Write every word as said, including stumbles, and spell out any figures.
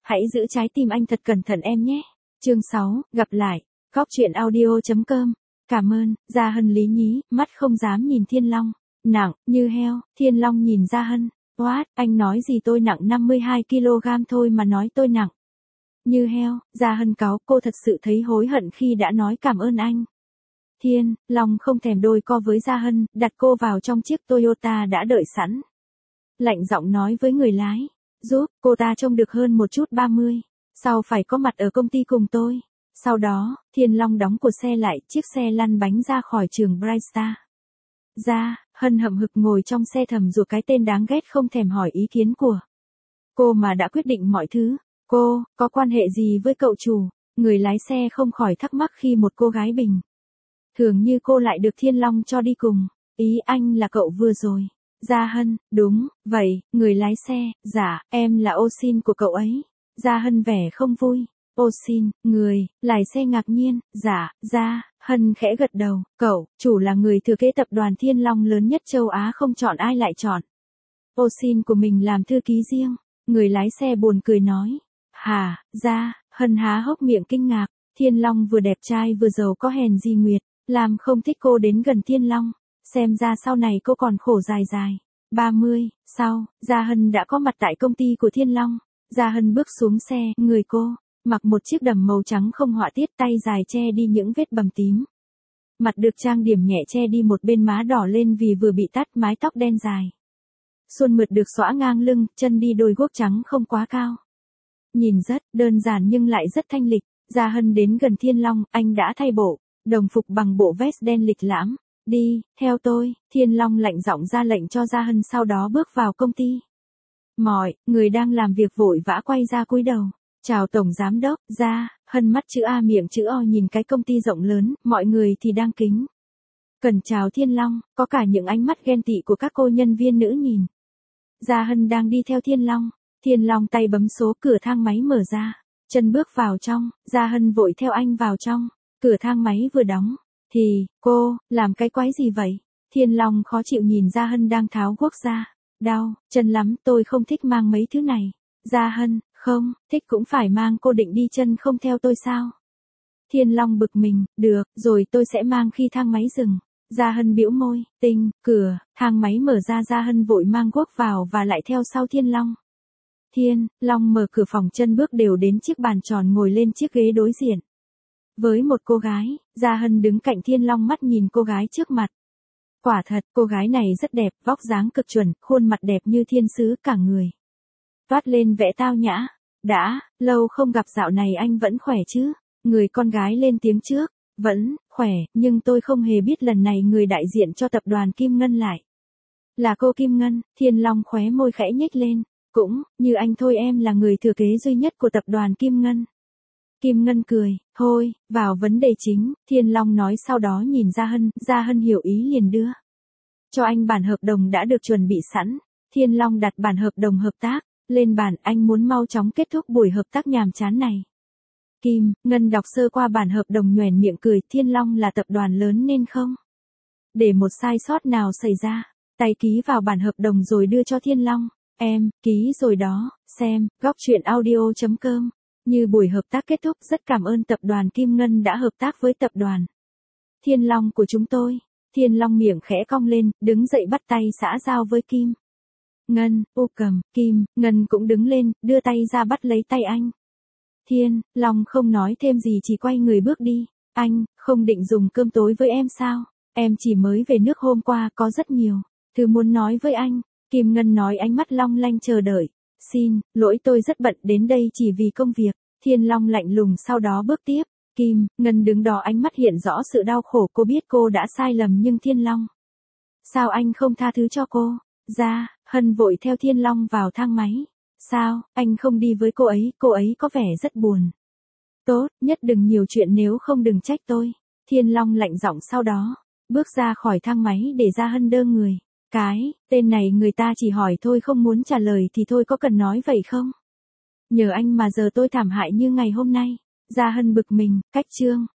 Hãy giữ trái tim anh thật cẩn thận em nhé. Chương sáu, gặp lại. Góc truyện audio chấm com. Cảm ơn, Gia Hân lý nhí, mắt không dám nhìn Thiên Long. Nặng, như heo, Thiên Long nhìn Gia Hân. What, anh nói gì tôi nặng năm mươi hai ki lô gam thôi mà nói tôi nặng. Như heo, Gia Hân cáu, cô thật sự thấy hối hận khi đã nói cảm ơn anh. Thiên Long không thèm đôi co với Gia Hân, đặt cô vào trong chiếc Toyota đã đợi sẵn. Lạnh giọng nói với người lái, giúp cô ta trông được hơn một chút ba mươi, sau phải có mặt ở công ty cùng tôi. Sau đó, Thiên Long đóng cửa xe lại, chiếc xe lăn bánh ra khỏi trường Brightstar. Gia Hân hậm hực ngồi trong xe thầm rủa cái tên đáng ghét không thèm hỏi ý kiến của cô mà đã quyết định mọi thứ. Cô, có quan hệ gì với cậu chủ? Người lái xe không khỏi thắc mắc khi một cô gái bình thường như cô lại được Thiên Long cho đi cùng. Ý anh là cậu vừa rồi. Gia Hân, đúng, vậy, người lái xe, dạ, em là ô xin của cậu ấy. Gia Hân vẻ không vui. Ô xin, người, lái xe ngạc nhiên, dạ, Gia Hân khẽ gật đầu, cậu, chủ là người thừa kế tập đoàn Thiên Long lớn nhất châu Á không chọn ai lại chọn ô xin của mình làm thư ký riêng. Người lái xe buồn cười nói. Hả, Gia Hân há hốc miệng kinh ngạc, Thiên Long vừa đẹp trai vừa giàu có hèn gì Nguyệt, làm không thích cô đến gần Thiên Long, xem ra sau này cô còn khổ dài dài. ba mươi, sau, Gia Hân đã có mặt tại công ty của Thiên Long. Gia Hân bước xuống xe, người cô mặc một chiếc đầm màu trắng không họa tiết, tay dài che đi những vết bầm tím. Mặt được trang điểm nhẹ che đi một bên má đỏ lên vì vừa bị tát, mái tóc đen dài suôn mượt được xõa ngang lưng, chân đi đôi guốc trắng không quá cao. Nhìn rất đơn giản nhưng lại rất thanh lịch. Gia Hân đến gần Thiên Long, anh đã thay bộ đồng phục bằng bộ vest đen lịch lãm. Đi, theo tôi, Thiên Long lạnh giọng ra lệnh cho Gia Hân, sau đó bước vào công ty. Mọi người đang làm việc vội vã quay ra cúi đầu. Chào Tổng Giám Đốc. Gia Hân mắt chữ A miệng chữ O nhìn cái công ty rộng lớn, mọi người thì đang kính cần chào Thiên Long, có cả những ánh mắt ghen tị của các cô nhân viên nữ nhìn. Gia Hân đang đi theo Thiên Long. Thiên Long tay bấm số, cửa thang máy mở ra, chân bước vào trong. Gia Hân vội theo anh vào trong. Cửa thang máy vừa đóng thì, cô, làm cái quái gì vậy? Thiên Long khó chịu nhìn Gia Hân đang tháo guốc ra. Đau chân lắm, tôi không thích mang mấy thứ này. Gia Hân, không, thích cũng phải mang, cô định đi chân không theo tôi sao? Thiên Long bực mình, được, rồi tôi sẽ mang khi thang máy dừng. Gia Hân bĩu môi, tinh, cửa, thang máy mở ra, Gia Hân vội mang guốc vào và lại theo sau Thiên Long. Thiên Long mở cửa phòng, chân bước đều đến chiếc bàn tròn, ngồi lên chiếc ghế đối diện với một cô gái. Gia Hân đứng cạnh Thiên Long, mắt nhìn cô gái trước mặt. Quả thật, cô gái này rất đẹp, vóc dáng cực chuẩn, khuôn mặt đẹp như thiên sứ, cả người toát lên vẻ tao nhã. Đã lâu không gặp, dạo này anh vẫn khỏe chứ? Người con gái lên tiếng trước. Vẫn khỏe, nhưng tôi không hề biết lần này người đại diện cho tập đoàn Kim Ngân lại là cô Kim Ngân. Thiên Long khóe môi khẽ nhếch lên. Cũng như anh thôi, em là người thừa kế duy nhất của tập đoàn Kim Ngân. Kim Ngân cười. Thôi, vào vấn đề chính, Thiên Long nói, sau đó nhìn Gia Hân. Gia Hân hiểu ý liền đưa cho anh bản hợp đồng đã được chuẩn bị sẵn. Thiên Long đặt bản hợp đồng hợp tác lên bàn, anh muốn mau chóng kết thúc buổi hợp tác nhàm chán này. Kim Ngân đọc sơ qua bản hợp đồng nhoẻn miệng cười, Thiên Long là tập đoàn lớn nên không để một sai sót nào xảy ra. Tay ký vào bản hợp đồng rồi đưa cho Thiên Long. Em, ký rồi đó, xem, góc truyện audio chấm com. Như buổi hợp tác kết thúc, rất cảm ơn tập đoàn Kim Ngân đã hợp tác với tập đoàn Thiên Long của chúng tôi. Thiên Long miệng khẽ cong lên, đứng dậy bắt tay xã giao với Kim Ngân. Ô cầm, Kim Ngân cũng đứng lên, đưa tay ra bắt lấy tay anh. Thiên Long không nói thêm gì, chỉ quay người bước đi. Anh, không định dùng cơm tối với em sao? Em chỉ mới về nước hôm qua, có rất nhiều thứ muốn nói với anh. Kim Ngân nói, ánh mắt long lanh chờ đợi. Xin lỗi, tôi rất bận, đến đây chỉ vì công việc. Thiên Long lạnh lùng, sau đó bước tiếp. Kim Ngân đứng đó, ánh mắt hiện rõ sự đau khổ, cô biết cô đã sai lầm, nhưng Thiên Long, sao anh không tha thứ cho cô? Gia Hân vội theo Thiên Long vào thang máy. Sao, anh không đi với cô ấy, cô ấy có vẻ rất buồn. Tốt, nhất đừng nhiều chuyện, nếu không đừng trách tôi. Thiên Long lạnh giọng, sau đó bước ra khỏi thang máy để Gia Hân đơ người. Cái tên này người ta chỉ hỏi thôi, không muốn trả lời thì thôi, có cần nói vậy không? Nhờ anh mà giờ tôi thảm hại như ngày hôm nay. Gia Hân bực mình, cách chương